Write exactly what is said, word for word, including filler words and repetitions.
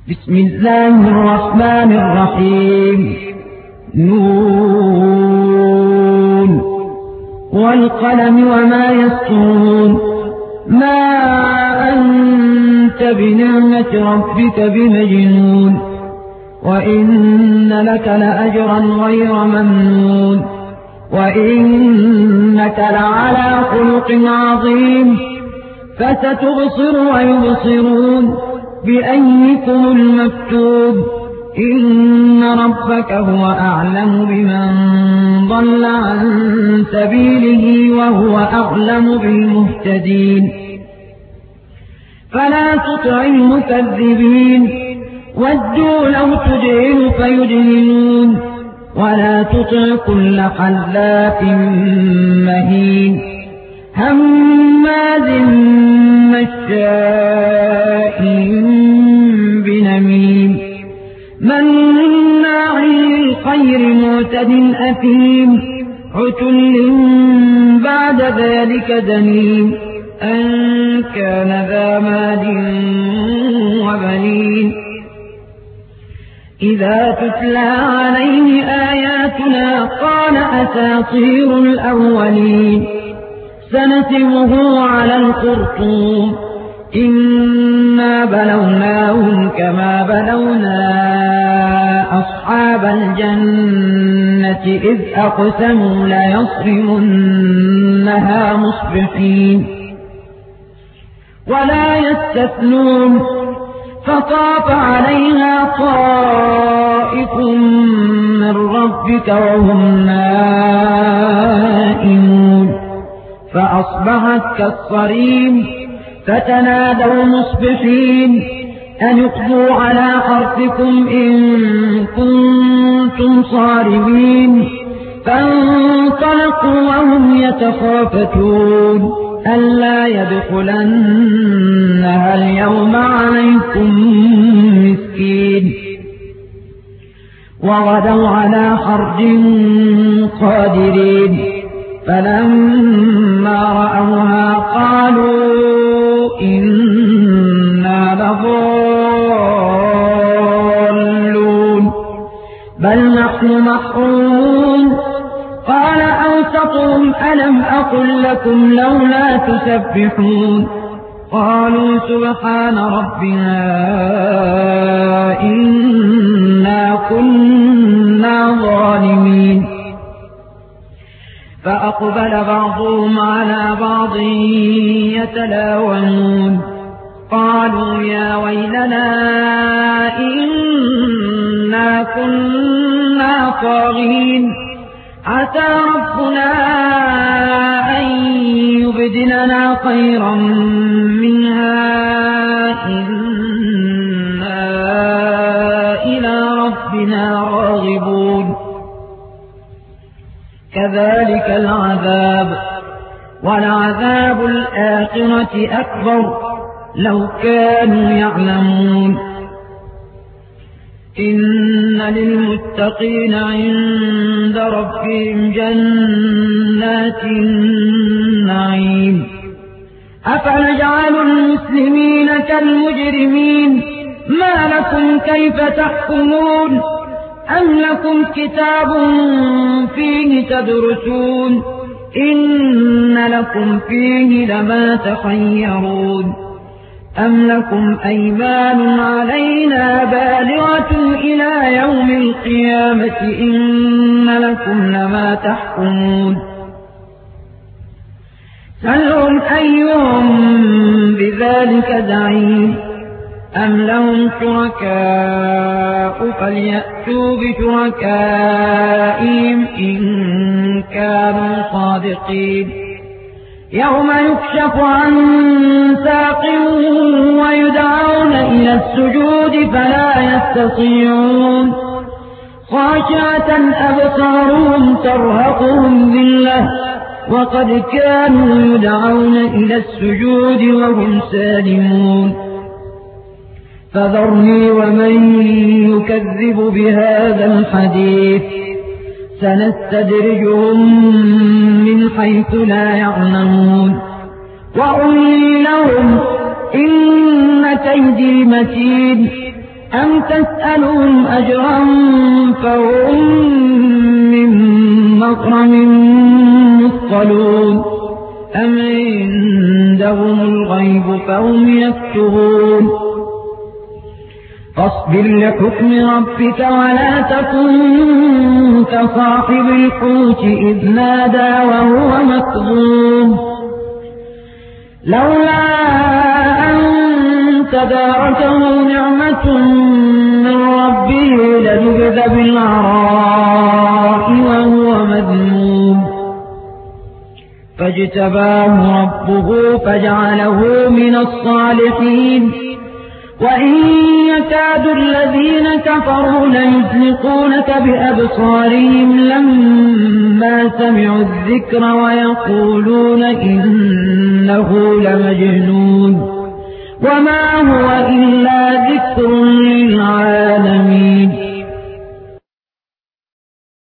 بسم الله الرحمن الرحيم. نون والقلم وما يسطرون. ما أنت بنعمة ربك بمجنون، وإن لك لأجرا غير ممنون، وإنك لعلى خلق عظيم. فستبصر ويبصرون بأيكم المفتون. إن ربك هو أعلم بمن ضل عن سبيله وهو أعلم بالمهتدين. فلا تطع المكذبين، ودوا لو تدهن فيدهنون. ولا تطع كل حلاف مهين، هماز مشاء بنميم، مناع للخير معتد أثيم، عتل بعد ذلك دنيم، أن كان ذا مال وبنين. إذا تتلى عليه آياتنا قال أساطير الأولين. سنسمه على الخرطوم. إنا بلوناهم كما بلونا أصحاب الجنة إذ أقسموا ليصرمنها مصبحين ولا يستثنون. فطاف عليها طائف من ربك وهم نائمون، فأصبحت كالصريم. فتنادوا مصبحين أن اغدوا على حرثكم إن كنتم صارمين. فانطلقوا وهم يتخافتون ألا يدخلنها اليوم عليكم مسكين. وغدوا على حرد قادرين. فلما رأوها قالوا إنا لضالون بل نحن محرومون. قال أوسطهم ألم أقل لكم لولا تسبحون. قالوا سبحان ربنا إنا كنا ظالمين. فأقبل بعضهم على بعض يتلاومون. قالوا يا ويلنا إنا كنا طاغين. عسى ربنا أن يبدلنا خيرا منها إنا إلى ربنا راغبون. كذلك العذاب، ولعذاب الآخرة أكبر لو كانوا يعلمون. إن للمتقين عند ربهم جنات النعيم. أفنجعل المسلمين كالمجرمين؟ ما لكم كيف تحكمون؟ أم لكم كتاب فيه تدرسون؟ إن لكم فيه لما تخيرون. أم لكم أيمان علينا بالغة إلى يوم القيامة؟ إن لكم لما تحكمون. سلهم أيهم بذلك زعيم. أم لهم شركاء فليأتوا بشركائهم إن كانوا صادقين. يوم يكشف عن ساق ويدعون إلى السجود فلا يستطيعون. خاشعة أبصارهم ترهقهم ذلة وقد كانوا يدعون إلى السجود وهم سالمون. فذرني ومن يكذب بهذا الحديث سنستدرجهم من حيث لا يعلمون وأملي لهم إن كيدي متين. أم تسألهم أجرا فهم من مغرم مثقلون أم عندهم الغيب فهم يكتبون فاصبر لحكم ربك ولا تكن كصاحب الحوت إذ نادى وهو مكظوم لولا أن تداركه نعمة من ربه لنبذ بالعراء وهو مذموم فاجتباه ربه فجعله من الصالحين وإن يكاد الذين كفروا ليزلقونك بأبصارهم لما سمعوا الذكر ويقولون إنه لمجنون وما هو إلا